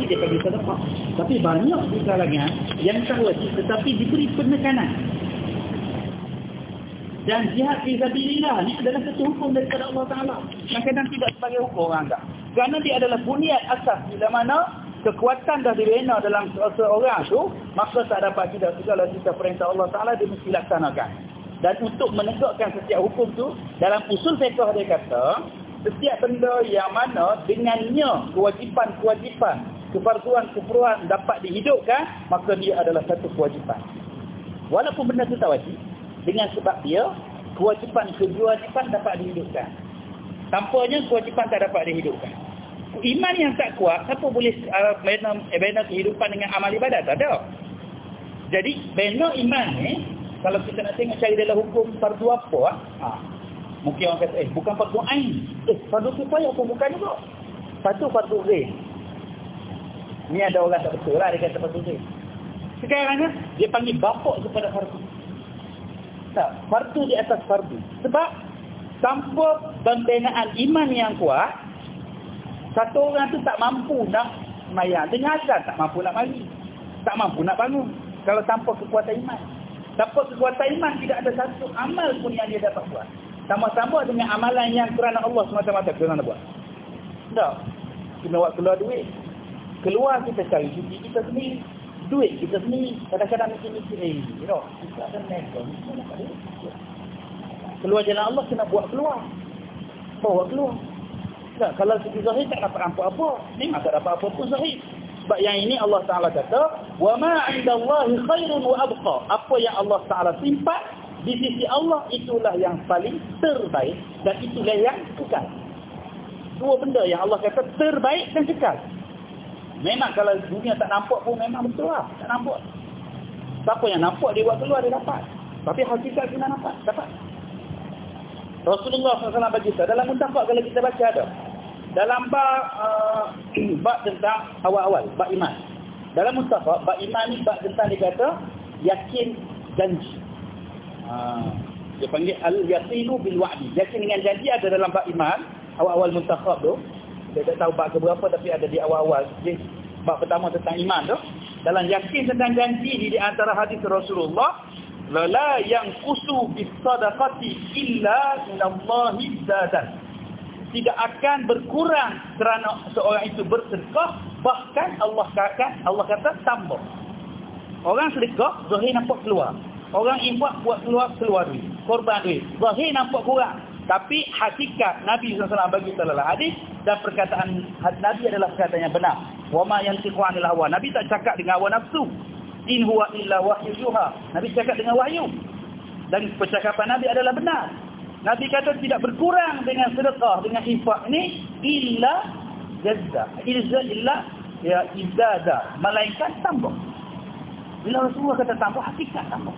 dia bagi sedekah. Tapi banyak di kalangan yang tak wajib tetapi diberi penekanan. Dan jihad fi sabilillah ni adalah satu hukum daripada Allah Taala. Kadang-kadang tidak sebagai hukum orang tak. Kerana dia adalah buniat asas bila mana kekuatan dah dibina dalam seorang tu, maka tak dapat tidak segala kita perintah Allah Taala dia mesti laksanakan. Dan untuk menegakkan setiap hukum tu, dalam usul fiqh dia kata, setiap benda yang mana dengannya kewajipan-kewajipan, kefarduan-kefarduan dapat dihidupkan, maka dia adalah satu kewajipan. Walaupun benda tu tak wajib, dengan sebab dia kewajipan dapat dihidupkan. Tanpanya kewajipan tak dapat dihidupkan. Iman yang tak kuat, siapa boleh bina kehidupan dengan amal ibadat? Tak ada. Jadi bina iman ni, kalau kita nak tengok cari dalam hukum fardu apa, mungkin orang kata bukan fardu ain, fardu kifayah pun bukan juga. Satu fardu zain. Ni ada orang tak betul lah dia kata fardu zain. Sekarang dia panggil bapak kepada fardu. Tak, fardu di atas fardu. Sebab tanpa pembinaan iman yang kuat, satu orang tu tak mampu nak semayang. Dengan azan tak mampu nak mari. Tak mampu nak bangun. Kalau tanpa kekuatan iman. Tanpa kekuatan iman tidak ada satu amal pun yang dia dapat buat. Sama-sama dengan amalan yang kerana Allah semata-mata kerana buat. Tak. Kena buat keluar duit. Keluar kita cari cuci kita sendiri. Duit kita sendiri. Kadang-kadang mikir-mikir kita ada negoh. Keluar jalan Allah kena buat keluar. Bawa keluar. Tak, kalau segi zahir tak dapat apa-apa. Memang tak dapat apa-apa zahir. Sebab yang ini Allah Ta'ala kata, wa ma 'indallahi khairun wa abqa. Apa yang Allah Ta'ala simpan di sisi Allah itulah yang paling terbaik dan itulah yang kekal. Dua benda yang Allah kata terbaik dan kekal. Memang kalau dunia tak nampak pun memang betul lah. Tak nampak. Siapa yang nampak dia buat keluar dia dapat. Tapi hakikat kena nampak. Dapat. Rasulullah SAW bagi kita. Dalam muntafak kalau kita baca ada. Dalam bab tentang awal-awal. Bab iman. Dalam muntafak, bab iman ni bab tentang dia kata yakin janji. Dia panggil al-yaqinu bil wa'di. Yakin dengan janji ada dalam bab iman. Awal-awal muntafak tu. Saya tak tahu bab keberapa tapi ada di awal-awal. Jadi, bab pertama tentang iman tu. Dalam yakin tentang janji di antara hadis Rasulullah, la yang kusu bis sadaqati illa minallahi zadan. Tidak akan berkurang kerana seorang itu bersedekah, bahkan Allah kata tambah. Orang sedekah zahir nampak keluar. Orang infak buat keluar duit, korban duit. Zahir nampak kurang. Tapi hakikat Nabi SAW bagi dalam hadis dan perkataan Nabi adalah perkataan yang benar. Wa ma yantiqu 'anil hawa. Nabi tak cakap dengan hawa nafsu. In huwa illa wahyu yuha. Nabi cakap dengan wahyu. Dan percakapan Nabi adalah benar. Nabi kata tidak berkurang dengan sedekah, dengan infak ini illa jazza. Illa ya izada. Malaikat tambah. Bila Rasulullah kata tambah, hakikat tambah.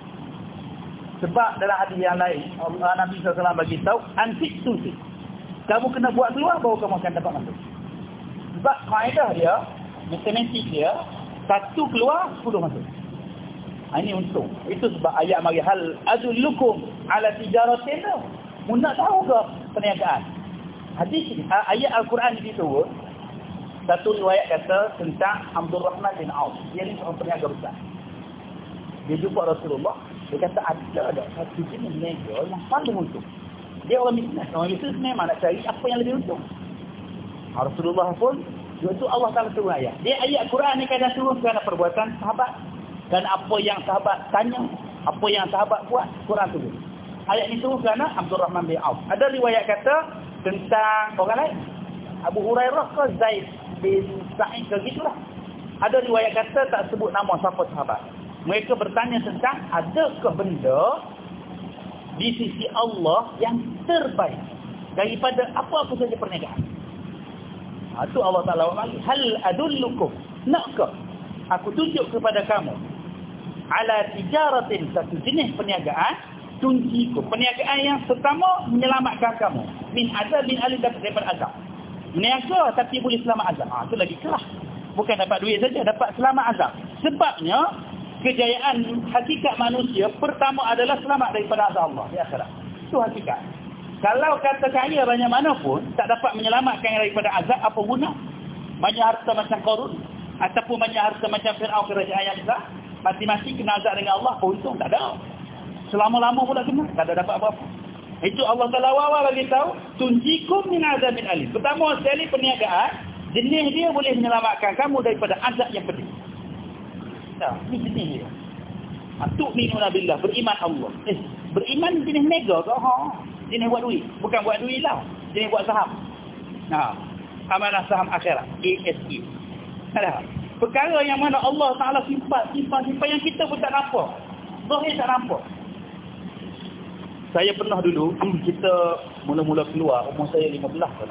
Sebab dalam hadis yang lain Nabi SAW bagi tahu antik tusi. Kamu kena buat keluar baru kamu akan dapat masuk. Sebab kaedah dia, matematik dia, satu keluar 10 masuk. Ini untung. Itu sebab ayat mari hal adullukum ala tijaratin tu. Mu nak tahu ke perniagaan? Hadis ayat Al-Quran ini turun. Satu riwayat kata tentang Abdul Rahman bin Auf. Dia ni seorang peniaga besar. Dia jumpa Rasulullah. Dia kata ada satu jenis niaga yang paling untung. Dia orang bisnes. Orang bisnes memang nak cari apa yang lebih untung. Rasulullah pun, itu Allah Ta'ala turun ayat. Dia ayat Quran ni kadang turun kerana perbuatan sahabat. Dan apa yang sahabat tanya, apa yang sahabat buat, Quran turun. Ayat ni turun kerana Abdul Rahman bin Auf. Ada riwayat kata tentang orang lain. Abu Hurairah ke Zaid bin Sa'id ke gitulah. Ada riwayat kata tak sebut nama siapa sahabat. Mereka bertanya tentang adakah benda di sisi Allah yang terbaik daripada apa-apa saja perniagaan. Itu Allah Ta'ala berkata, hal adullukum, nakkah aku tunjuk kepada kamu ala tijaratin, satu jenis perniagaan, tunjikum, perniagaan yang pertama menyelamatkan kamu min azabin alim, daripada azab. Berniaga tapi boleh selamat azab. Itu lagi kelas. Bukan dapat duit saja, dapat selamat azab. Sebabnya kejayaan hakikat manusia pertama adalah selamat daripada azab Allah di akhirat. Itu hakikat. Kalau kata kaya banyak mana pun tak dapat menyelamatkan daripada azab, apa guna? Banyak harta macam Qarun, ataupun banyak harta macam Fir'aun kerajaan yang besar, mati-mati kena azab dengan Allah, untung tak ada. Selama-lama pula kena, tak ada dapat apa-apa. Itu Allah Ta'ala awal bagi tahu, tunjikum min azabin alim. Pertama sekali perniagaan, jenis dia boleh menyelamatkan kamu daripada azab yang pedih. Nah, ini jenis dia. Tu'minuna billah, beriman Allah. Beriman jenis mega ke? Jenis buat duit. Bukan buat duit lah. Jenis buat saham. Amanah saham akhirat. ASE. Ada. Perkara yang mana Allah Ta'ala simpan yang kita pun tak nampak. Zahir tak nampak. Saya pernah dulu, kita mula-mula keluar, umur saya 15 tahun.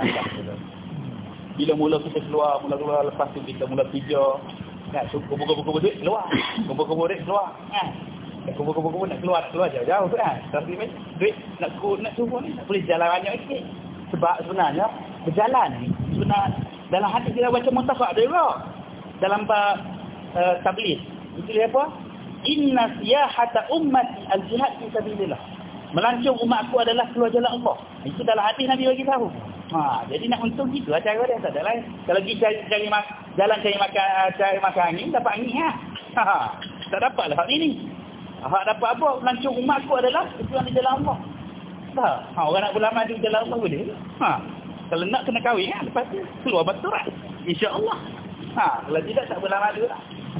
Bila mula kita keluar, lepas tu kita mula kerja, kan, kumpul-kumpul duit keluar. Kumpul-kumpul duit keluar. Kan. Kumpul-kumpul nak keluar jauh-jauh tu kan. Tapi duit nak suruh ni, tak boleh jalan banyak sikit. Sebab sebenarnya, berjalan ni, sebenarnya, dalam hati kita baca muntafak dia juga. Dalam tabligh. Itu dia apa? Inna siyahata ummati al-jihad fi sabilillah. Melancong umatku adalah keluar jalan Allah. Itu dalam hati Nabi bagi tahu. Jadi nak untung gitu cara dia, tak ada lain. Kalau pergi cari makan angin, dapat angin tak dapat lah hak ni. Hak dapat apa? Melancong umatku adalah keluar di jalan Allah. Orang nak berlama di jalan Allah boleh. Kalau nak kena kahwin kan, lepas tu keluar baturan. Insya-Allah. Kalau tidak tak berlama dulu lah.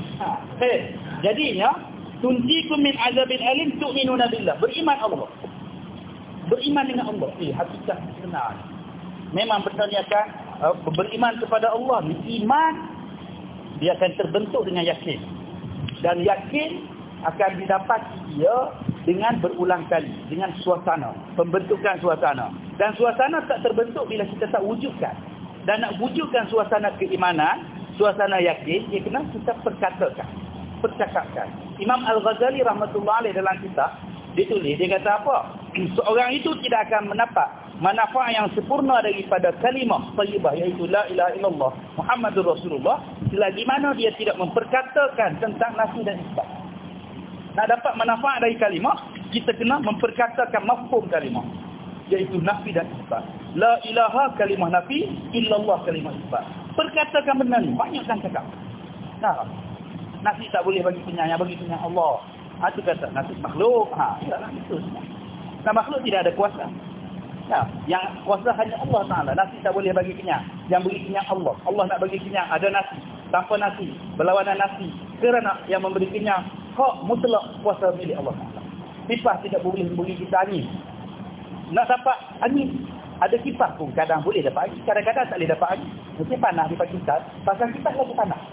Jadinya tunjikum min azabil alim tu'minuna billah. Beriman Allah. Beriman dengan Allah. Hakikat benar. Memang betulnya kan beriman kepada Allah. Iman dia akan terbentuk dengan yakin. Dan yakin akan didapat dia dengan berulang kali. Dengan suasana. Pembentukan suasana. Dan suasana tak terbentuk bila kita tak wujudkan. Dan nak wujudkan suasana keimanan, suasana yakin, dia kena kita percakapkan. Imam Al-Ghazali rahmatullah alaih dalam kitab, dia tulis, dia kata apa? Seorang itu tidak akan mendapat manfaat yang sempurna daripada kalimah thayyibah, iaitu la ilaha illallah Muhammadur Rasulullah, selagi mana dia tidak memperkatakan tentang nafi dan isbat. Nak dapat manfaat dari kalimah, kita kena memperkatakan mafhum kalimah, iaitu nafi dan isbat. La ilaha kalimah nafi, illallah kalimah isbat. Perkatakan benar ni, banyakkan cakap. Nasi tak boleh bagi kenyang, yang bagi kenyang Allah. Itu kata nasi makhluk. Itu. Nah, makhluk tidak ada kuasa. Yang kuasa hanya Allah Ta'ala. Nasi tak boleh bagi kenyang. Yang bagi kenyang Allah. Allah nak bagi kenyang, ada nasi. Tanpa nasi, berlawanan nasi. Kerana yang memberi kenyang, hak mutlak kuasa milik Allah Ta'ala. Kipas tidak boleh memberi kita angin. Nak dapat angin, ada kipas pun kadang boleh dapat angin, kadang-kadang tak boleh dapat angin. Mesti panas di Pakistan, pasal kipas lagi panas.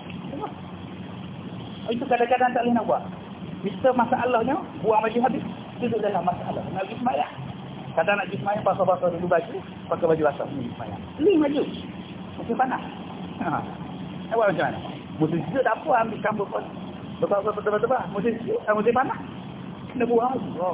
Itu kadang-kadang tak boleh nak buat. Kita masalahnya, buang baju habis, duduk dalam masalah. Nak pergi semayang. Kadang nak pergi semayang, basah-basah dulu baju, pakai baju basah, pergi semayang. Ini maju. Mesti panas. Buat macam mana? Musim sejuk tak apa, ambil kambur pun. Betul-betul. Musim sejuk, musim panas. Kena buang.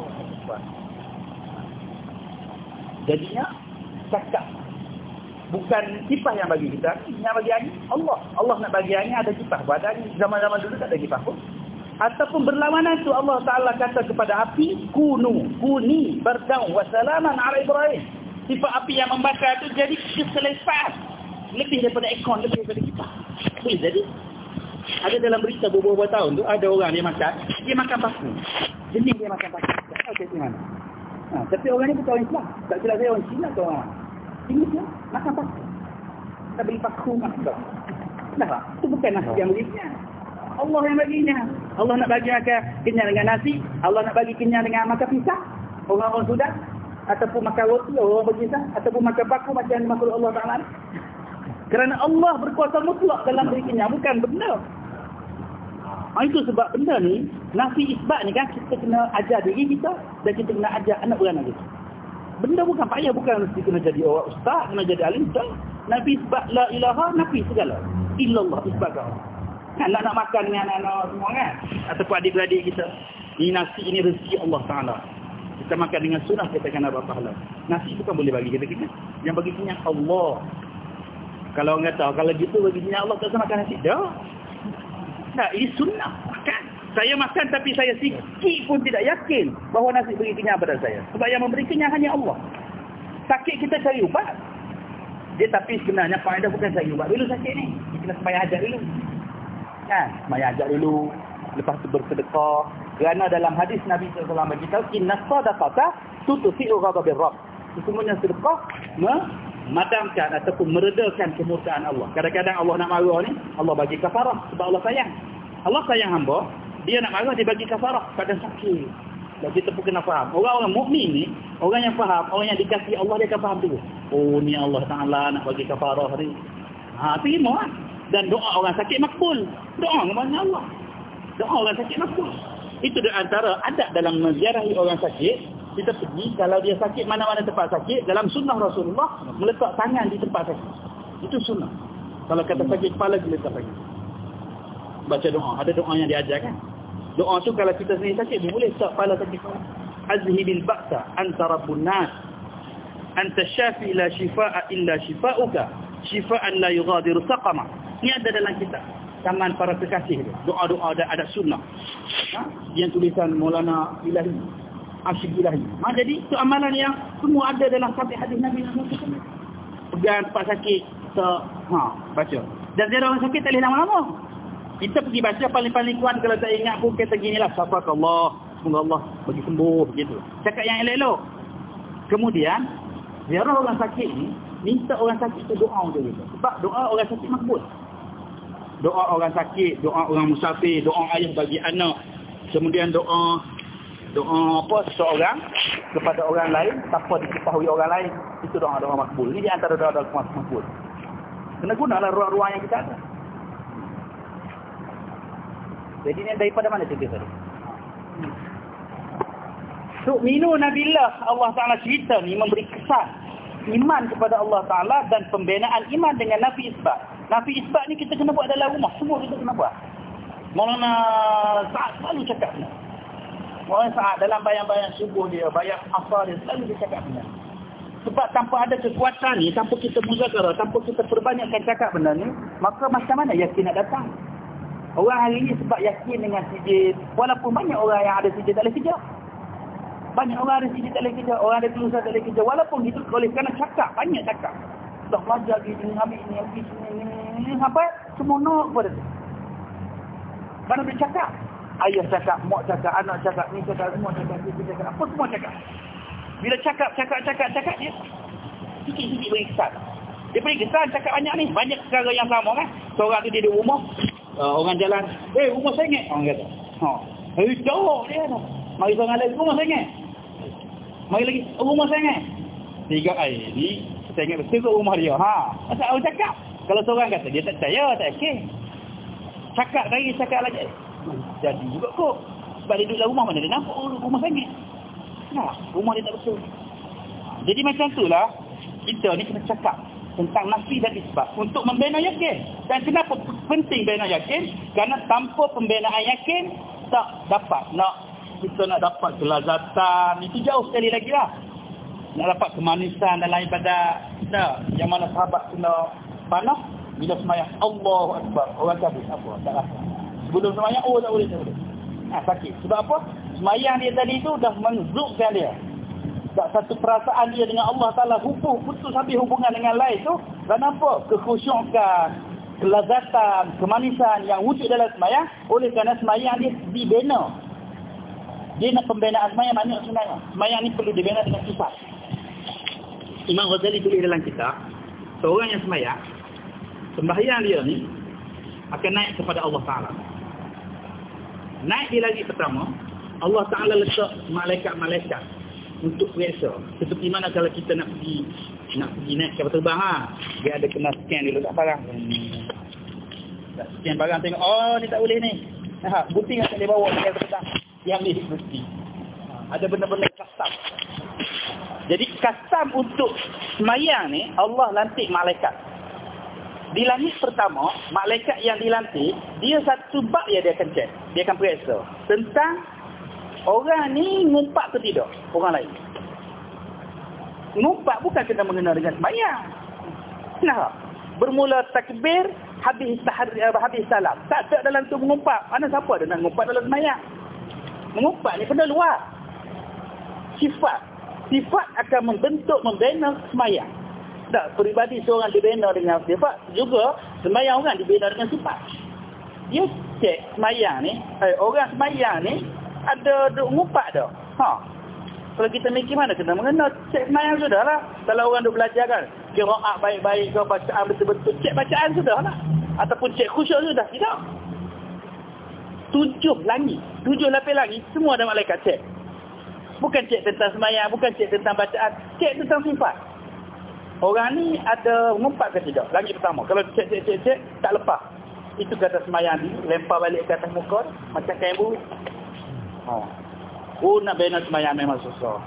Jadinya, cakap. Bukan kipas yang bagi kita, yang bagi angin Allah. Allah nak bagi angin, ada kipas. Pada angin zaman-zaman dulu tak ada kipas pun. Ataupun berlawanan tu Allah Ta'ala kata kepada api, kuni bardaun wa salaman ala Ibrahim. Sifat api yang membakar tu jadi keselepas. Lebih daripada ekon, lebih daripada kipas. Boleh jadi. Ada dalam berita beberapa tahun tu, ada orang dia makan paku. Jenis dia makan paku. Tak tahu macam mana. Tapi orang ni bukan orang Islam. Tak silap saya orang Cina atau orang. Ini dia makan paku. Kita beli paku makan. Kenapa? Itu bukan nasi yang belinya. Allah yang baginya. Allah nak bagi makan kenyang dengan nasi. Allah nak bagi kenyang dengan makan pisang. Orang-orang sudah. Ataupun makan roti, orang berpisah. Ataupun makan paku macam makhluk Allah Ta'ala. Kerana Allah berkuasa mutlak dalam beri kenyang. Bukan benda. Itu sebab benda ni, nafi isbat ni kan, kita kena ajar diri kita. Dan kita kena ajar anak beranak kita. Benda bukan payah, bukan mesti kena jadi orang ustaz, kena jadi alim. Nabi isbat la ilaha, nafi segala. Illallah isbat kau. Kan nak makan dengan anak-anak semua kan. Ataupun adik-beradik kita. Ini nasi, ini rezeki Allah Ta'ala. Kita makan dengan sunnah, kita akan dapat pahala. Nasi bukan boleh bagi kita kenyang. Yang bagi kenyang Allah. Kalau orang kata, kalau gitu bagi kenyang Allah, tak usah makan nasi. Dah. Tak, ini sunnah. Makan. Saya makan tapi saya sikit pun tidak yakin bahawa nasi beri kenyang pada saya. Sebab yang memberi kenyang hanya Allah. Sakit kita cari ubat. Dia tapi sebenarnya faedah bukan cari ubat. Dulu sakit ni. Kita kena sembahyang hajat dulu. Kan? Semayang ajak dulu. Lepas tu bersedekah. Kerana dalam hadis Nabi SAW beritahu, inna sadaqata tutfi'u ghadabir rabb. Sesungguhnya sedekah memadamkan ataupun meredakan kemurkaan Allah. Kadang-kadang Allah nak marah ni, Allah bagi kafarah sebab Allah sayang. Allah sayang hamba, dia nak marah, dia bagi kafarah pada sakit. Dan kita pun kena faham. Orang-orang mukmin ni, orang yang faham, orang yang dikasihi Allah, dia akan faham dulu. Oh, ni Allah Ta'ala nak bagi kafarah ni. Terima lah. Dan doa orang sakit makbul. Doa kepada Allah. Doa orang sakit makbul. Itu di antara adab dalam menziarahi orang sakit. Kita pergi, kalau dia sakit mana-mana tempat sakit, dalam sunnah Rasulullah, meletak tangan di tempat sakit. Itu sunnah. Kalau kata sakit kepala, kita letak tangan. Baca doa. Ada doa yang diajarkan. Doa tu kalau kita sendiri sakit, boleh letak kepala sakit kepala. Azhibil ba'sa anta rabbun nas. Anta syafi la shifa'a illa shifa'uka. Shifa'an la yughadiru saqama. Ini ada dalam kitab. Taman para kekasih. Doa-doa ada sunnah. Yang tulisan Maulana Ilahi. Asyik ilahi. Jadi itu amalan yang semua ada dalam hadis Nabi SAW. Pegang tempat sakit, baca. Dan dia orang sakit tak boleh lama-lama. Kita pergi baca paling-paling kuat kalau tak ingat pun kata ginilah, safakallah, semoga Allah bagi sembuh begitu. Cakap yang elok-elok. Kemudian ziarah orang sakit ni, minta orang sakit tu doa untuk kita. Sebab doa orang sakit makbul. Doa orang sakit, doa orang musafir, doa ayah bagi anak. Kemudian doa seseorang kepada orang lain tanpa diketahui orang lain, itu doa-doa makbul. Ini di antara doa-doa makbul. Kena gunalah ruang-ruang yang kita ada. Jadi ini daripada mana cerita tadi? Tu'minuna billah, Allah Ta'ala cerita ni memberi kesan iman kepada Allah Ta'ala dan pembinaan iman dengan Nafi Isbat. Nafi Isbat ni kita kena buat dalam rumah. Semua kita kena buat. Maulana Sa'ad selalu cakap ni. Orang saat dalam bayang-bayang subuh dia, bayang asar dia, selalu dia cakap benda. Sebab tanpa ada kekuatan ni, tanpa kita muzakarah, tanpa kita perbanyakkan cakap benda ni, maka macam mana yakin nak datang? Orang hari ni sebab yakin dengan sijil, walaupun banyak orang yang ada sijil tak boleh kerja. Banyak orang ada sijil tak boleh kerja, orang ada tulisan tak boleh kerja. Walaupun itu oleh kerana cakap, banyak cakap. Dah belajar gini, ambil ni, sampai semua nak kepada tu. Mana boleh cakap? Ayah cakap, mak cakap, anak cakap, ni cakap, semua cakap, dia cakap, apa semua cakap. Bila cakap dia sikit-sikit beri kesan. Dia beri kesan, cakap banyak ni. Banyak perkara yang sama kan. Seorang tu dia duduk rumah, orang jalan, rumah sengit. Orang kata, jauh dia tu. Mari seorang lagi, rumah sengit. Mari lagi, rumah sengit. Tiga ni, sengit betul ke rumah dia. Masa orang cakap. Kalau seorang kata, dia tak percaya, tak yakin. Cakap lagi. Jadi juga kok. Sebab dia duduk dalam rumah, mana dia nampak rumah sengit. Rumah dia tak betul. Jadi macam itulah, kita ni kena cakap tentang nafi dan isbat untuk membina yakin. Dan kenapa penting bina yakin? Kerana tanpa pembinaan yakin, tak dapat kita nak dapat kelazatan. Itu jauh sekali lagi lah. Nak dapat kemanisan dalam ibadat. Yang mana sahabat kena panah bila semayang Allahu Akbar, orang cabut apa? Tak rasa. Sebelum semayang, tak boleh. Sakit. Sebab apa? Semayang dia tadi tu dah menzukkan dia. Tak satu perasaan dia dengan Allah Ta'ala putus habis hubungan dengan lain tu. Kenapa? Kekhusyukan, kelazatan, kemanisan yang wujud dalam semayang. Oleh kerana semayang dia dibina. Dia nak pembinaan semayang banyak sebenarnya. Semayang ni perlu dibina dengan sifat. Imam Ghazali tulis dalam kitab, seorang yang semayang, sembahyang dia ni akan naik kepada Allah Ta'ala. Naik di lagi pertama, Allah Ta'ala letak malaikat-malaikat untuk periksa. Seperti mana kalau kita nak pergi naik kapal terbang, dia ada kena scan dulu tak barang. Tak scan barang, tengok, ni tak boleh ni. Bukti yang tak boleh bawa kapal terbang. Yang ni bukti. Ada benda-benda custom. Jadi custom untuk semayang ni, Allah lantik malaikat. Di langit pertama, malaikat yang dilantik, dia satu bab yang dia akan cek. Dia akan periksa tentang orang ni ngumpat ke tidak, orang lain. Ngumpat bukan kena mengenal dengan sembahyang. Kenapa? Bermula takbir, habis salam. Tak dalam tu mengumpat. Mana siapa ada nak ngumpat dalam sembahyang? Mengumpat ni benda luar. Sifat akan membentuk, membina sembahyang. Tak, peribadi seorang dibina dengan sifat, juga sembahyang orang dibina dengan sifat. Dia cek semayang ni, orang semayang ni ada duk ngumpat dah. Kalau kita mikir mana kena mengenal, cek semayang sudah lah. Kalau orang duk belajar kan, qiraat baik-baik ke, bacaan betul-betul, cek bacaan sudah lah. Ataupun cek khusyuk sudah. Tidak. 7 lapis langit, semua ada malaikat cek. Bukan cek tentang semayang, bukan cek tentang bacaan, cek tentang sifat. Orang ni ada ngumpat ke tidak? Langit pertama. Kalau cek, tak lepas. Itu kata semayang ni, lempar balik ke atas muka, macam kain buruk. Nak bina semayang memang susah.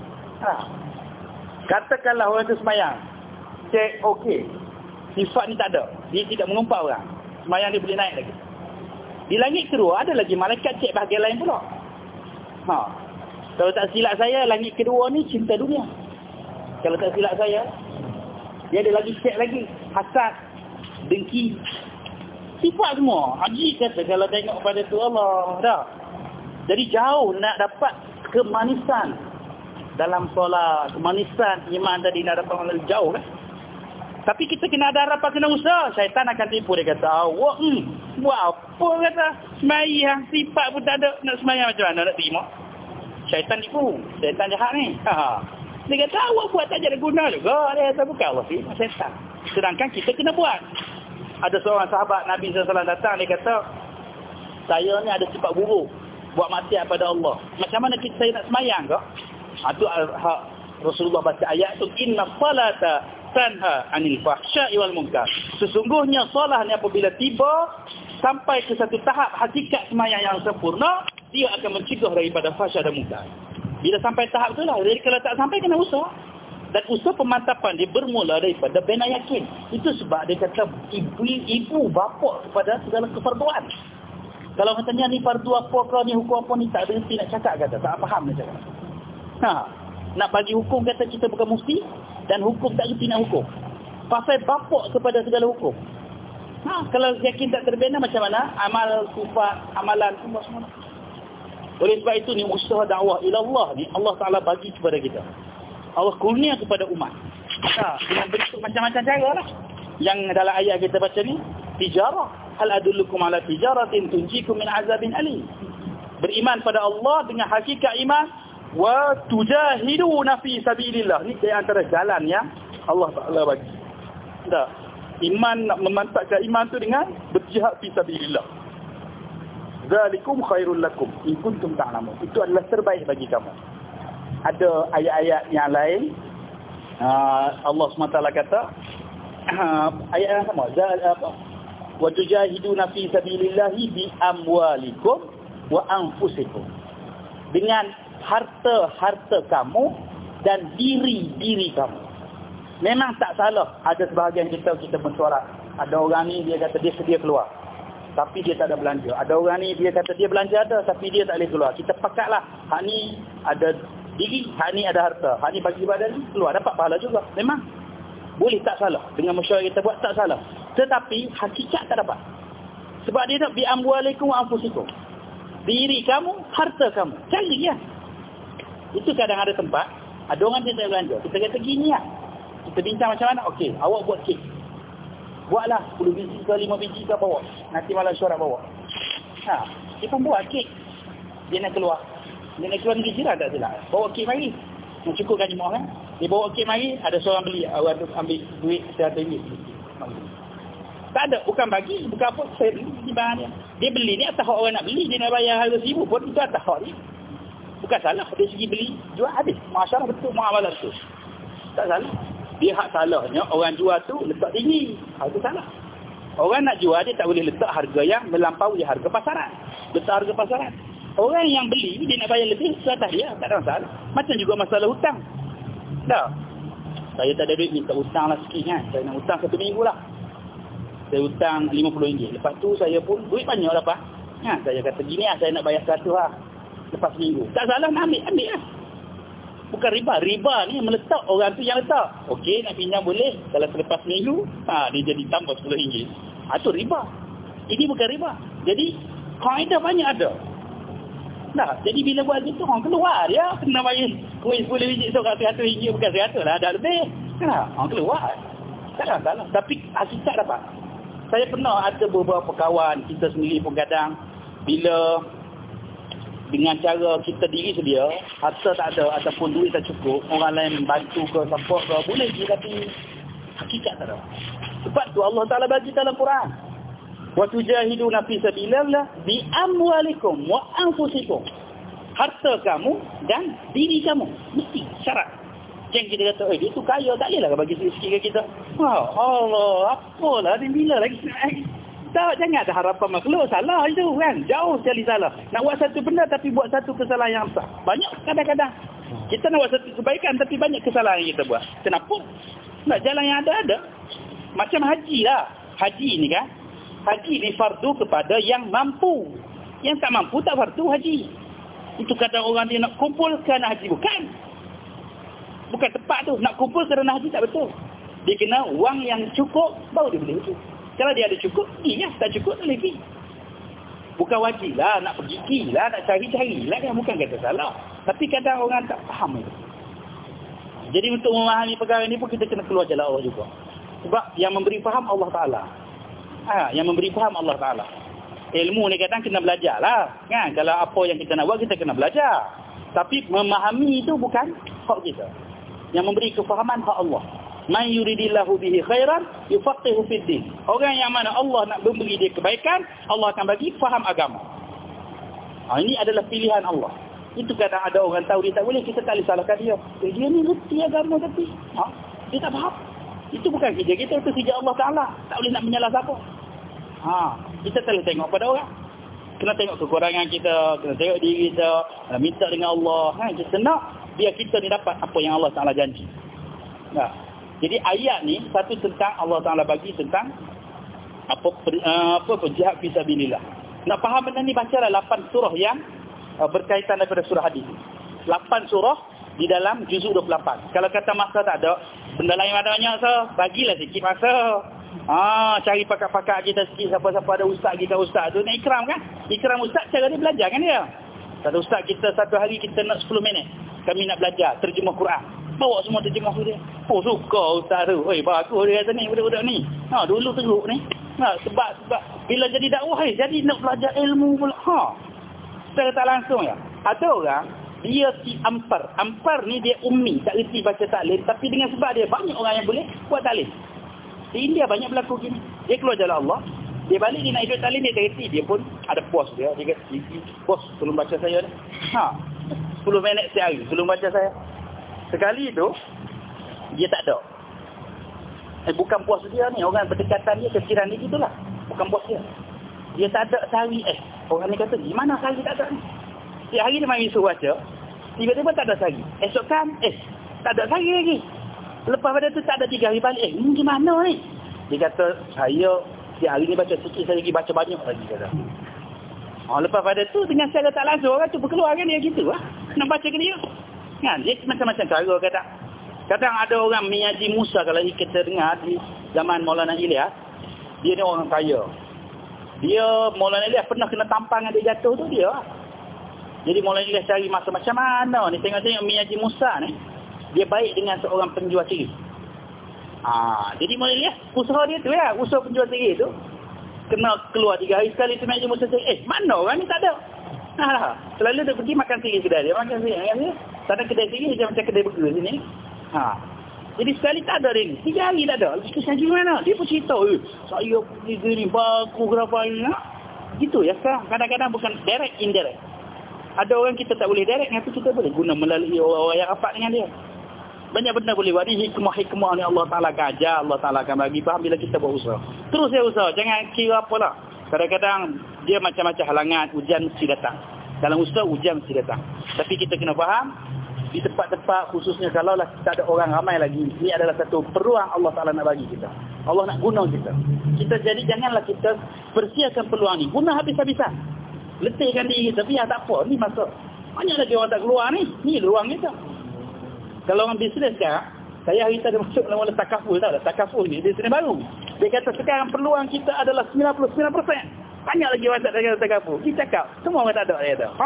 Katakanlah orang tu semayang, cek okey, sifat ni tak ada, dia tidak mengumpat orang, semayang dia boleh naik lagi. Di langit kedua ada lagi malaikat cek bahagian lain pula. Kalau tak silap saya, langit kedua ni cinta dunia. Kalau tak silap saya, dia ada lagi cek lagi hasad, dengki, sifat semua. Haji kata kalau tengok pada tu Allah dah. Jadi jauh nak dapat kemanisan dalam solat, kemanisan iman tadi nak dapat jauh kan. Tapi kita kena ada harapan, kena usaha. Syaitan akan tipu. Dia kata, awak buat apa kata semayang, sifat pun tak ada, nak semayang macam mana nak terima. Syaitan tipu. Syaitan jahat ni. Dia kata, awak buat tak ada guna juga. Dia kata, bukan Allah sih, syaitan. Sedangkan kita kena buat. Ada seorang sahabat Nabi SAW datang, dia kata, saya ni ada sifat buruk, buat maksiat pada Allah. Macam mana saya nak semayang ke? Itu Rasulullah baca ayat tu, inna salata tanha anil fahsya'i wal munkar. Sesungguhnya solat ni apabila tiba sampai ke satu tahap hakikat semayang yang sempurna, dia akan mencegah daripada fahsya dan munkar. Bila sampai tahap tu lah. Jadi kalau tak sampai, kena usaha. Dan usaha pemantapan dia bermula daripada bina yakin. Itu sebab dia kata ibu bapa kepada segala kefarduan. Kalau katanya ni fardu apa ke, ni hukum apa, ni tak berhenti nak cakap kata. Tak faham dia cakap. Nak bagi hukum kata kita bukan mufti, dan hukum tak berhenti nak hukum. Pasal bapa kepada segala hukum. Kalau yakin tak terbina macam mana? Amal, sifat, amalan, semua. Oleh sebab itu ni usaha dakwah ilallah ni Allah Ta'ala bagi kepada kita. Allah kurnia kepada umat. Dengan bentuk macam-macam cara lah. Yang dalam ayat kita baca ni, tijarah. Hal adullukum ala tijaratin tunjikum min azabin alim. Beriman pada Allah dengan hakikat iman. Wa tujahiduna fi sabilillah. Ni di antara jalan yang Allah Ta'ala bagi. Iman, nak memantapkan iman tu dengan berjihad fi sabilillah. Zalikum khairul lakum in kuntum ta'lamun. Itu adalah terbaik bagi kamu. Ada ayat-ayat yang lain, Allah SWT kata, ayat yang sama, wa tujahiduna fi sabilillahi bi amwalikum wa anfusikum. Dengan harta-harta kamu dan diri-diri kamu. Memang tak salah. Ada sebahagian kita bersuara. Ada orang ni dia kata dia sedia keluar, tapi dia tak ada belanja. Ada orang ni dia kata dia belanja ada, tapi dia tak boleh keluar. Kita pakatlah. Hak ni ada diri, hak ni ada harta. Hak ni bagi badan ni keluar, dapat pahala juga. Memang boleh, tak salah. Dengan mesyuarat kita buat tak salah. Tetapi hakikat tak dapat. Sebab dia nak bi'amwalikum wa anfusikum. Diri kamu, harta kamu. Cari ya. Itu kadang ada tempat, ada orang dia tak belanja. Kita kata gini lah. Kita bincang macam mana? Okey, awak buat kek. Buatlah 10 biji ke 5 biji ke bawa. Nanti malam syarat bawa. Dia pun buat kek. Dia nak keluar. Dia nak keluar negeri jiran tak silap. Bawa kek mari. Yang cukup gaji mahal kan. Dia bawa kek mari, ada seorang beli. Orang tu ambil duit RM100. Tak ada. Bukan bagi. Bukan apa. Saya beli di barang dia. Dia beli ni atas hak orang nak beli. Dia nak bayar harga RM1,000 pun. Itu atas hak dia. Bukan salah. Dari segi beli. Jual habis. Masyarakat betul. Muamalah betul. Tak salah. Dia hak salahnya orang jual tu letak tinggi. Itu salah. Orang nak jual dia tak boleh letak harga yang melampaui harga pasaran. Letak harga pasaran. Orang yang beli dia nak bayar lebih seatas dia. Tak ada masalah. Macam juga masalah hutang. Saya tak ada duit, minta hutang lah sikit kan. Saya nak hutang 1 minggu lah. Saya hutang RM50. Lepas tu saya pun duit banyak dapat. Saya kata gini lah, saya nak bayar 100 lah. Lepas seminggu. Tak salah nak ambil lah. Bukan riba. Riba ni meletak, orang tu yang letak. Okey, nak pinjam boleh. Kalau selepas minggu, dia jadi tambah RM10. Itu riba. Ini bukan riba. Jadi, kaedah banyak ada. Jadi bila buat gitu, orang keluar dia. Kena bayar kuih 10 biji tu kat RM100, bukan RM100 lah. Ada lebih. Orang keluar. Tak ada salah. Tapi hakikat dapat. Saya pernah ada beberapa kawan, kita sendiri pun kadang, bila dengan cara kita diri sedia, harta tak ada ataupun duit tak cukup, orang lain bantu ke, support ke, boleh je, tapi hakikat tak ada. Sebab tu Allah Ta'ala bagi dalam Quran, wa tujahiduna fi sabilillah bi amwalikum wa anfusikum. Harta kamu dan diri kamu, mesti syarat. Jangan kita kata, dia tu kaya, tak bolehlah bagi sikit-sikit ke kita. Wah, Allah, apalah, dia bila lagi tak, jangan ada harapan makhluk. Salah itu kan, jauh sekali salah. Nak buat satu benda tapi buat satu kesalahan yang besar. Banyak kadang-kadang kita nak buat satu kebaikan tapi banyak kesalahan yang kita buat. Kenapa? Nak jalan yang ada. Macam haji lah. Haji ni kan, haji ni fardu kepada yang mampu. Yang tak mampu tak fardu haji. Itu kata orang dia nak kumpul kerana haji. Bukan tepat tu. Nak kumpul kerana haji tak betul. Dia kena wang yang cukup baru dia boleh itu. Kalau dia ada cukup, iya. Tak cukup, tak boleh pergi. Bukan wajib lah, nak pergi lah, nak cari-cari lah kan. Bukan kata salah. Tapi kadang orang tak faham itu. Jadi untuk memahami perkara ini pun kita kena keluar jalan Allah juga. Sebab yang memberi faham Allah Ta'ala. Yang memberi faham Allah Ta'ala. Ilmu ni kadang kena belajar lah. Kan? Kalau apa yang kita nak buat, kita kena belajar. Tapi memahami itu bukan hak kita. Yang memberi kefahaman hak Allah. Man yuridillahu bihi khairan yufaqihu fid din. Orang yang mana Allah nak memberi dia kebaikan, Allah akan bagi faham agama. Ini adalah pilihan Allah. Itu kadang ada orang tahu dia tak boleh, kita tak boleh salahkan dia. Dia ni reti agama tapi dia tak faham. Itu bukan kerja kita, itu kerja Allah Ta'ala. Tak boleh nak menyalah siapa. Kita tak boleh tengok pada orang. Kena tengok kekurangan kita, kena tengok diri kita, minta dengan Allah. Kita nak biar kita ni dapat apa yang Allah Ta'ala janji. Jadi ayat ni satu tentang Allah Ta'ala bagi tentang apa jihad fisabilillah. Nak faham benda ni, bacalah 8 surah yang berkaitan daripada surah hadis. 8 surah di dalam juzuk 28. Kalau kata masa tak ada, benda lain ada banyak, so bagilah sikit masa. Cari pakak-pakak kita sikit, siapa-siapa ada ustaz kita, ustaz tu nak ikram kan? Ikram ustaz, cara dia belajar kan dia. Satu ustaz kita satu hari kita nak 10 minit. Kami nak belajar terjemah Quran. Bawa semua terjemah dia. Suka ustaz tu. Bagus dia kata ni, budak-budak ni. Dulu teruk ni. Sebab bila jadi dakwah, jadi nak belajar ilmu pula. Secara tak langsung ya. Ada orang, dia si ampar. Ampar ni dia ummi, tak reti baca taklim. Tapi dengan sebab dia, banyak orang yang boleh buat taklim. Di India banyak berlaku gini. Dia keluar jalan Allah. Dia balik, dia nak ikut taklim, dia tak reti. Dia pun ada puas dia. Dia kata, bos, tolong baca saya ni. 10 minit sehari, tolong baca saya. Sekali tu, dia tak ada. Bukan puas dia ni. Orang berdekatan dia, kesiran dia gitulah. Bukan puas dia. Dia tak ada sehari. Orang ni kata, gimana sehari tak ada ni? Setiap hari dia main suruh baca. Tiba-tiba tak ada sehari. Esok kan, tak ada sehari lagi. Lepas pada tu tak ada 3 hari balik. Ini gimana ni? Dia kata, saya setiap hari ni baca sikit, saya lagi baca banyak lagi. Kata. Lepas pada tu, dengan cara tak langsung, orang tu berkeluar kan dia gitu lah. Nak baca ke dia? Kan? Dia macam-macam cara kata. Kadang ada orang Miyaji Musa, kalau kita dengar di zaman Maulana Ilyas, dia ni orang kaya. Dia, Maulana Ilyas pernah kena tampang dia jatuh tu dia. Jadi Maulana Ilyas cari masa macam mana ni, tengok-tengok Miyaji Musa ni, dia baik dengan seorang penjual sirih. Jadi Maulana Ilyas, usaha dia tu ya, usaha penjual sirih tu, kena keluar 3 hari sekali tu Miyaji Musa sirih. Mana orang ni tak ada. Selalu dia pergi makan sirih kedai dia, makan sirih. Sana kedai sirih dia macam kedai burger sini. Jadi sekali tak ada dia ni. 3 hari tak ada. Lepas tu saya pergi mana? Dia pun cerita, saya pergi sini, baku berapa ni. Gitu ya sekarang. Kadang-kadang bukan direct, indirect. Ada orang kita tak boleh direct, tapi kita boleh guna melalui orang yang rapat dengan dia. Banyak benda boleh buat. Ini hikmah-hikmah ni Allah Ta'ala akan ajar, Allah Ta'ala akan bagi faham bila kita buat usaha. Terus saya usaha. Jangan kira apalah. Kadang-kadang dia macam-macam halangan, ujian mesti datang. Dalam usaha, ujian mesti datang. Tapi kita kena faham, di tempat-tempat khususnya kalau lah tak ada orang ramai lagi, ini adalah satu peluang Allah Ta'ala nak bagi kita. Allah nak guna kita. Jadi janganlah kita persiakan peluang ni. Guna habis-habisan. Letihkan diri kita. Biar tak apa. Ni masa. Banyak lagi orang tak keluar ni. Ni ruang kita. Kalau orang bisnes sekarang, saya hari tadi masuk mula-mula takaful. Tahu tak? Takaful ni bisnes baru. Dia kata sekarang peluang kita adalah 99%. Banyak lagi orang tak ada takaful. Kita cakap. Semua orang tak ada. Dia kata.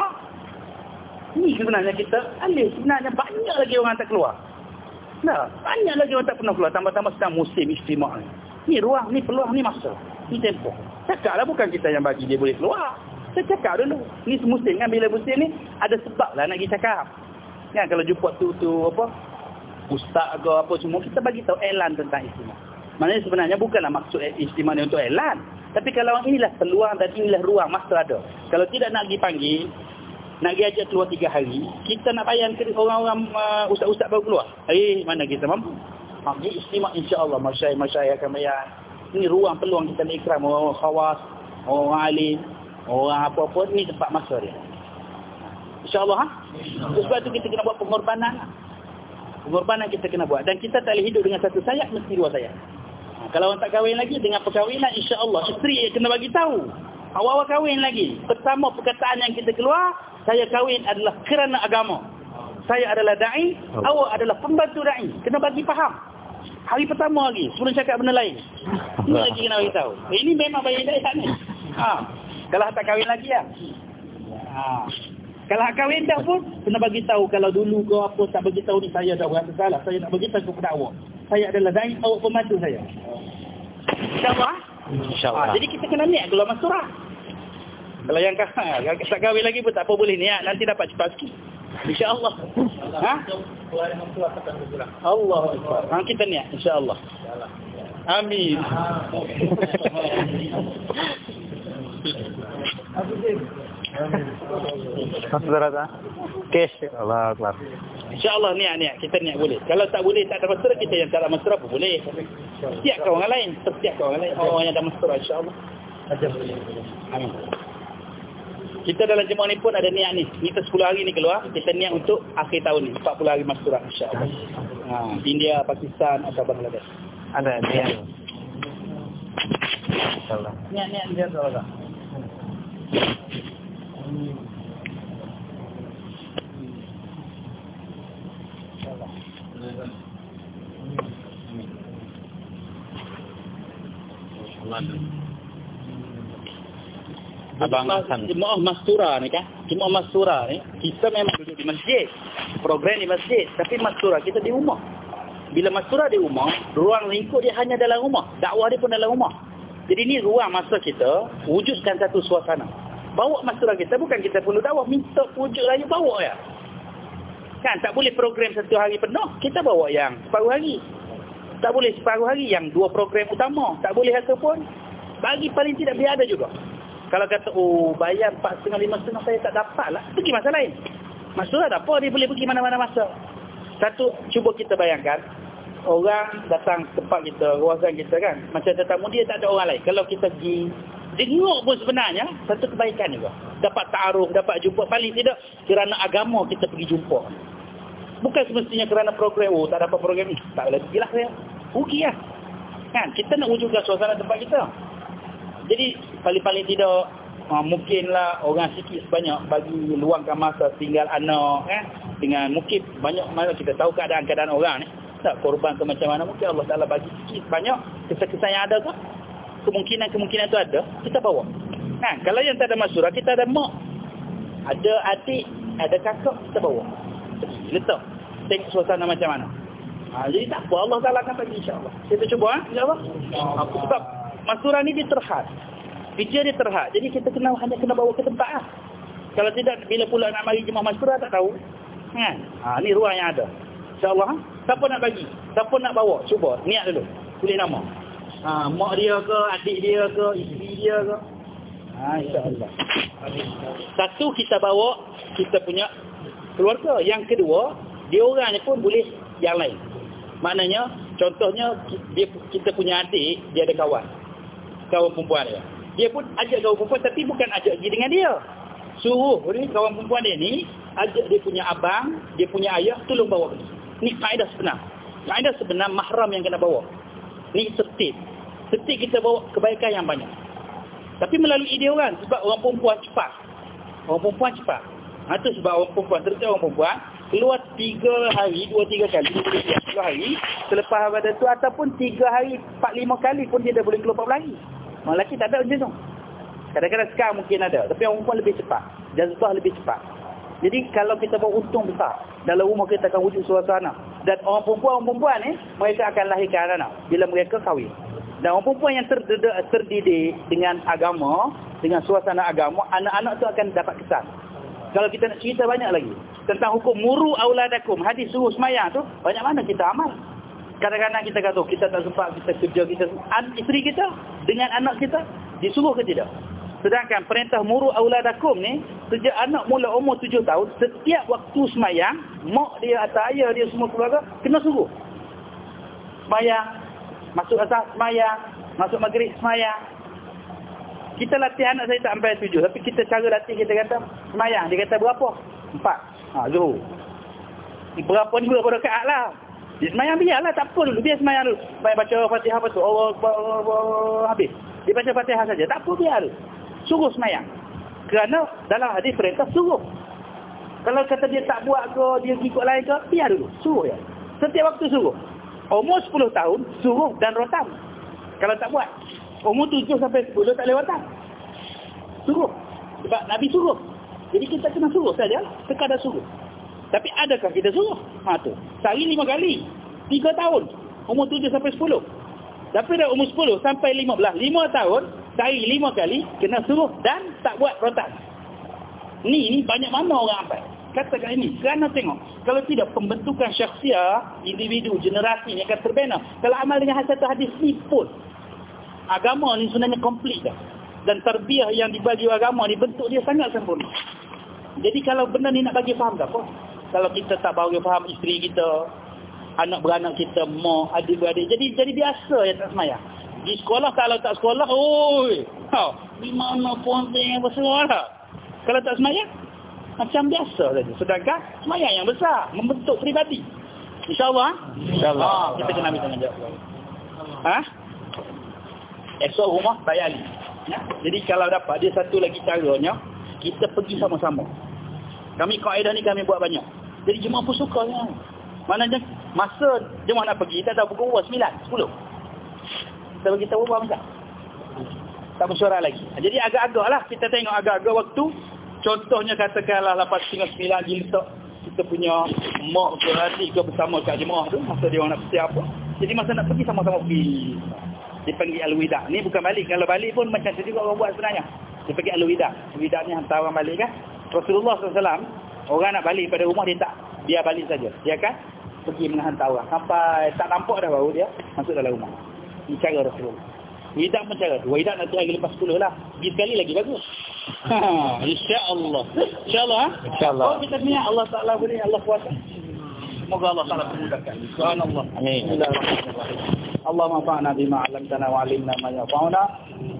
Ni sebenarnya kita alih. Sebenarnya banyak lagi orang tak keluar. Banyak lagi orang tak pernah keluar. Tambah-tambah sedang musim istimewa ni. Ni ruang, ni peluang, ni masa. Ni tempoh. Cakaplah, bukan kita yang bagi dia boleh keluar. Saya cakap dulu. Ni semusim kan, bila musim ni ada sebab lah nak pergi cakap. Kan kalau jumpa tu apa, ustaz ke apa semua, kita bagi tahu elan tentang istimewa. Maknanya sebenarnya bukanlah maksud istimewa ni untuk elan. Tapi kalau inilah peluang dan inilah ruang, masa ada. Kalau tidak nak pergi panggil, nak pergi ajak keluar 3 hari, kita nak bayang ke orang-orang ustaz-ustaz baru keluar. Mana kita mampu. Pergi istimewa insya-Allah, masyayikh akan bayar. Ini ruang peluang kita nak ikram orang khawas, orang alim, orang apa-apa, ni tempat masa dia. InsyaAllah. Sebab tu kita kena buat pengorbanan. Pengorbanan kita kena buat. Dan kita tak boleh hidup dengan satu sayap, mesti 2 sayap. Kalau orang tak kahwin lagi, dengan perkahwinan insya-Allah isteri kena bagi tahu. Awal-awal kahwin lagi, pertama perkataan yang kita keluar, saya kahwin adalah kerana agama. Saya adalah da'i, awak adalah pembantu da'i. Kena bagi faham. Hari pertama lagi, sebelum cakap benda lain. Ini lagi kena bagi tahu. Ini memang bayi da'i ni. Kalau tak kahwin lagi ya. Kalau kahwin dah pun kena bagi tahu. Kalau dulu ke apa tak bagi tahu ni, saya dah buat salah. Saya nak bagi tahu kepada awak. Saya adalah da'i, awak pembantu saya. InsyaAllah. InsyaAllah. Jadi kita kena niat keluar masurah. Kalau yang tak kahwin lagi pun tak apa, boleh niat. Nanti dapat cepat sikit. InsyaAllah. Allah Akbar. Kita niat insyaAllah. Amin. Saudara tak? Cash. Allah Akbar. InsyaAllah niat. Kita niat boleh. Kalau tak boleh, tak ada masalah, kita yang tak ada masalah pun boleh. Setiap orang lain. Orang yang ada masalah insyaAllah. Amin. Kita dalam jemaah ni pun ada niat ni. Kita 10 hari ni keluar, kita niat untuk akhir tahun ni 40 hari masyurah insya-Allah. India, Pakistan atau Bangladesh. Ada niat. Insya-Allah. Niat dia Allah. Abang Hasan. Jemaah Mastura ni kan. Jemaah Mastura ni, kita memang duduk di masjid. Program di masjid. Tapi Mastura kita di rumah. Bila Mastura di rumah, ruang lingkup dia hanya dalam rumah. Dakwah dia pun dalam rumah. Jadi ni ruang masa kita, wujudkan satu suasana. Bawa Mastura kita, bukan kita perlu dakwah. Minta wujud raya, bawa ya. Kan, tak boleh program 1 hari penuh. Kita bawa yang separuh hari. Tak boleh separuh hari, yang 2 program utama. Tak boleh satu pun. Bagi paling tidak biar ada juga. Kalau kata, bayar 4,5, 5,5 saya tak dapat lah. Pergi masa lain. Masalah tak apa, dia boleh pergi mana-mana masa. Satu, cuba kita bayangkan. Orang datang tempat kita, kawasan kita kan. Macam tetamu dia, tak ada orang lain. Kalau kita pergi, tengok pun sebenarnya, satu kebaikan juga. Dapat ta'aruf, dapat jumpa. Paling tidak, kerana agama kita pergi jumpa. Bukan semestinya kerana program, tak dapat program ni. Tak boleh pergilah saya. Rugi lah. Kan, kita nak wujudkan suasana tempat kita. Jadi paling-paling tidak mungkinlah orang sikit sebanyak bagi luangkan masa tinggal anak dengan mungkin banyak mana kita tahu keadaan-keadaan orang ni tak korban ke macam mana, mungkin Allah Taala bagi sikit banyak kesan-kesan yang ada tu, kemungkinan tu ada, kita bawa. Kalau yang tak ada masyurah, kita ada mak, ada adik, ada kakak, kita bawa. Letak tengok suasana macam mana. Jadi tak apa, Allah Taala akan bagi insya-Allah. Kita cuba insya-Allah. Sebab masyurah ni dia terhad. Dia terhad. Jadi kita hanya kena bawa ke tempat lah. Kalau tidak, bila pula nak mari jemaah masyurah tak tahu. Ni ruang yang ada. InsyaAllah. Siapa nak bagi? Siapa nak bawa? Cuba. Niat dulu. Tulis nama. Mak dia ke, adik dia ke, isteri dia ke. InsyaAllah. Satu, kita bawa kita punya keluarga. Yang kedua, dia orang ni pun boleh yang lain. Maknanya, contohnya, kita punya adik, dia ada kawan perempuan dia. Dia pun ajak kawan perempuan, tapi bukan ajak pergi dengan dia. Suruh kawan perempuan dia ni, ajak dia punya abang, dia punya ayah, tolong bawa pergi. Ni kaedah sebenar. Kaedah sebenar mahram yang kena bawa. Ni tertib. Tertib kita bawa kebaikan yang banyak. Tapi melalui ide orang. Sebab orang perempuan cepat. Itu sebab orang perempuan, terutama orang perempuan, keluar 3 hari, 2-3 kali, 10 hari, selepas pada tu, ataupun 3 hari, 4-5 kali pun dia dah boleh keluar 4 hari. Orang lelaki tak ada macam tu. Kadang-kadang sekarang mungkin ada, tapi orang perempuan lebih cepat. Jazbah lebih cepat. Jadi kalau kita bawa untung besar, dalam rumah kita akan wujud suasana. Dan orang perempuan ni, mereka akan lahirkan anak bila mereka kahwin. Dan orang perempuan yang terdidik dengan agama, dengan suasana agama, anak-anak tu akan dapat kesan. Kalau kita nak cerita banyak lagi tentang hukum muru auladakum, hadis suruh semayang tu, banyak mana kita amal. Kadang-kadang kita kata kita tak sempat, kita kerja, kita isteri kita dengan anak kita disuruh ke tidak. Sedangkan perintah muru auladakum ni, sejak anak mula umur 7 tahun, setiap waktu semayang, mak dia atau ayah dia semua keluarga kena suruh. Semayang, masuk asar semayang, masuk maghrib semayang. Kita latih anak saya tak sampai 7, tapi kita cara latih kita kata semayang. Dia kata berapa? 4. Zuhur. Berapa ni berapa rakaat lah. Dia semayang biarlah, tak apa dulu. Biar semayang dulu. Baca Fatihah apa tu? Allah habis. Dia baca Fatihah saja. Tak apa, biar dulu. Suruh semayang. Kerana dalam hadis perintah suruh. Kalau kata dia tak buat ke, dia ikut lain ke, biar dulu. Suruh ya. Setiap waktu suruh. Umur 10 tahun, suruh dan rotan. Kalau tak buat. Umur 7 sampai 10 tak lewatan. Suruh. Sebab Nabi suruh. Jadi kita kena suruh saja. Sekadar suruh. Tapi adakah kita suruh? Tu. Sehari 5 kali. 3 tahun. Umur 7 sampai 10. Tapi dah umur 10 sampai 15. 5 tahun. Sehari 5 kali. Kena suruh dan tak buat rotan. Ni banyak mana orang sampai. Katakan ini. Kerana tengok. Kalau tidak, pembentukan syakhsiah, individu, generasi ni akan terbina. Kalau amal dengan satu hadis ni pun. Agama ni sebenarnya komplit dah. Dan tarbiyah yang dibagi agama ni bentuk dia sangat sempurna. Jadi kalau benda ni nak bagi faham tak apa? Kalau kita tak bagi faham isteri kita, anak beranak kita, mak, adik-beradik, jadi biasa yang tak semayang. Di sekolah, kalau tak sekolah, di mana pun yang bersekolah. Kalau tak semayang, macam biasa saja. Sedangkan semayang yang besar, membentuk peribadi. InsyaAllah. InsyaAllah. Kita kena ambil tanggungjawab. Esok rumah bayar Ali. Ya? Jadi kalau dapat, dia satu lagi caranya, kita pergi sama-sama. Kami kaedah ni kami buat banyak. Jadi jemaah pun suka. Ya? Maknanya masa jemaah nak pergi, kita dah pukul 9, 10. Kita bagi tahu berapa masa. Tak bersuara lagi. Jadi agak-agak lah, kita tengok agak-agak waktu. Contohnya katakanlah lepas 9 jilid kita punya mak ke adik ke bersama kat jemaah tu, masa dia orang nak pergi apa. Jadi masa nak pergi sama-sama pergi. Dipanggil al-wida. Ni bukan balik. Kalau balik pun macam tu juga orang buat sebenarnya. Dipanggil al-wida. Wida ni hantar orang balik kan. Rasulullah SAW, orang nak balik pada rumah, dia tak. Dia balik saja. Dia akan pergi menghantar orang. Sampai tak nampak dah baru dia masuk dalam rumah. Ini cara Rasulullah. Wida pun cara tu. Wida nanti lagi lepas 10 lah. Pergi sekali lagi bagus. InsyaAllah. InsyaAllah. InsyaAllah. Oh, kita punya Allah Ta'ala boleh. Allah kuasa. Semoga Allah Ta'ala memudahkan. Subhanallah. Amin. Allahumma fa'na bima 'allamtana wa 'allimna ma yanfa'una.